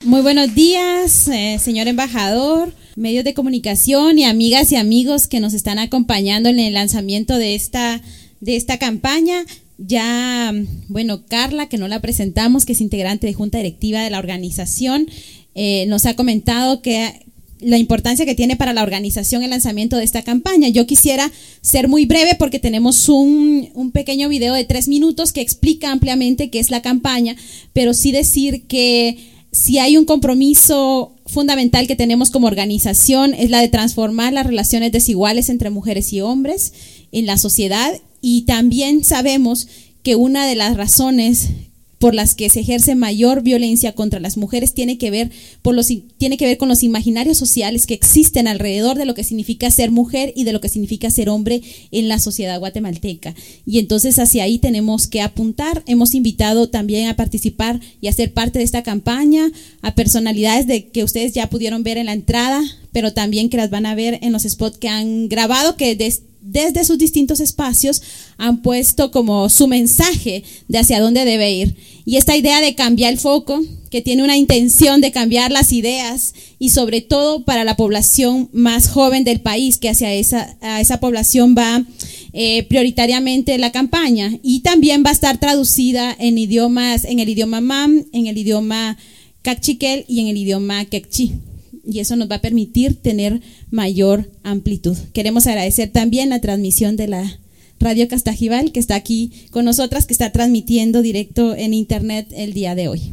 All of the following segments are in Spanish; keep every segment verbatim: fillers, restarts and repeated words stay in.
Muy buenos días, eh, señor embajador, medios de comunicación y amigas y amigos que nos están acompañando en el lanzamiento de esta, de esta campaña. Ya, bueno, Carla, que no la presentamos, que es integrante de Junta Directiva de la organización, eh, nos ha comentado que la importancia que tiene para la organización el lanzamiento de esta campaña. Yo quisiera ser muy breve porque tenemos un, un pequeño video de tres minutos que explica ampliamente qué es la campaña, pero sí decir que si hay un compromiso fundamental que tenemos como organización es la de transformar las relaciones desiguales entre mujeres y hombres en la sociedad, y también sabemos que una de las razones por las que se ejerce mayor violencia contra las mujeres tiene que ver por los tiene que ver con los imaginarios sociales que existen alrededor de lo que significa ser mujer y de lo que significa ser hombre en la sociedad guatemalteca. Y entonces hacia ahí tenemos que apuntar. Hemos invitado también a participar y a ser parte de esta campaña a personalidades de que ustedes ya pudieron ver en la entrada, pero también que las van a ver en los spots que han grabado, que desde desde sus distintos espacios han puesto como su mensaje de hacia dónde debe ir. Y esta idea de cambiar el foco, que tiene una intención de cambiar las ideas y sobre todo para la población más joven del país, que hacia esa, a esa población va eh, prioritariamente la campaña, y también va a estar traducida en idiomas, en el idioma mam, en el idioma cachiquel y en el idioma quechí. Y eso nos va a permitir tener mayor amplitud. Queremos agradecer también la transmisión de la Radio Castajibal, que está aquí con nosotras, que está transmitiendo directo en internet el día de hoy.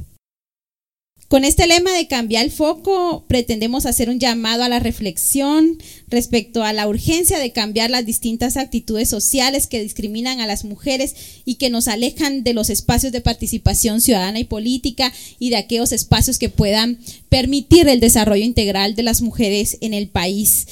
Con este lema de cambiar el foco, pretendemos hacer un llamado a la reflexión respecto a la urgencia de cambiar las distintas actitudes sociales que discriminan a las mujeres y que nos alejan de los espacios de participación ciudadana y política y de aquellos espacios que puedan permitir el desarrollo integral de las mujeres en el país.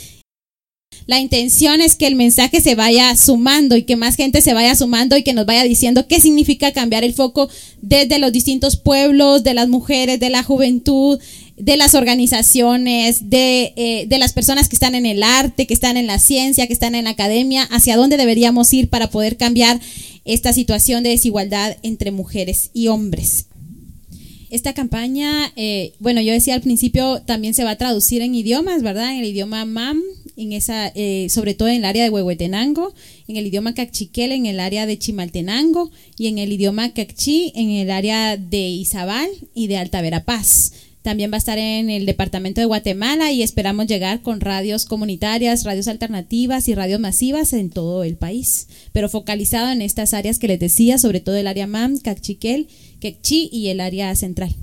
La intención es que el mensaje se vaya sumando y que más gente se vaya sumando y que nos vaya diciendo qué significa cambiar el foco desde los distintos pueblos, de las mujeres, de la juventud, de las organizaciones, de, eh, de las personas que están en el arte, que están en la ciencia, que están en la academia, hacia dónde deberíamos ir para poder cambiar esta situación de desigualdad entre mujeres y hombres. Esta campaña, eh, bueno, yo decía al principio, también se va a traducir en idiomas, ¿verdad? En el idioma mam, en esa, eh, sobre todo en el área de Huehuetenango, en el idioma cachiquel, en el área de Chimaltenango, y en el idioma quechí, en el área de Izabal y de Alta Verapaz. También va a estar en el departamento de Guatemala y esperamos llegar con radios comunitarias, radios alternativas y radios masivas en todo el país, pero focalizado en estas áreas que les decía, sobre todo el área mam, cachiquel, quechí y el área central.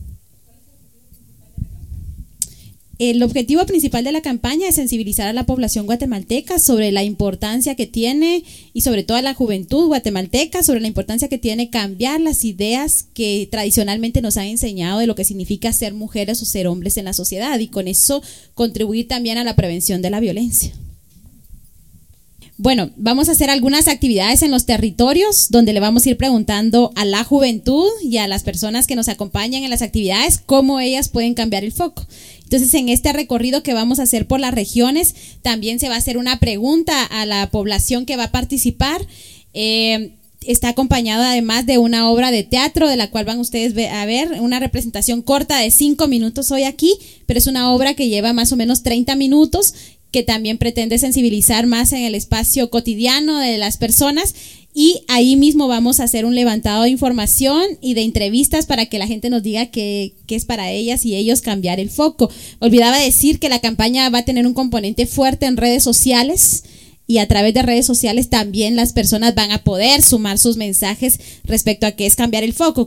El objetivo principal de la campaña es sensibilizar a la población guatemalteca sobre la importancia que tiene, y sobre todo a la juventud guatemalteca, sobre la importancia que tiene cambiar las ideas que tradicionalmente nos han enseñado de lo que significa ser mujeres o ser hombres en la sociedad, y con eso contribuir también a la prevención de la violencia. Bueno, vamos a hacer algunas actividades en los territorios donde le vamos a ir preguntando a la juventud y a las personas que nos acompañan en las actividades cómo ellas pueden cambiar el foco. Entonces, en este recorrido que vamos a hacer por las regiones, también se va a hacer una pregunta a la población que va a participar. Eh, está acompañado además de una obra de teatro de la cual van ustedes a ver una representación corta de cinco minutos hoy aquí, pero es una obra que lleva más o menos treinta minutos, que también pretende sensibilizar más en el espacio cotidiano de las personas, y ahí mismo vamos a hacer un levantado de información y de entrevistas para que la gente nos diga qué, qué es para ellas y ellos cambiar el foco. Olvidaba decir que la campaña va a tener un componente fuerte en redes sociales, y a través de redes sociales también las personas van a poder sumar sus mensajes respecto a qué es cambiar el foco.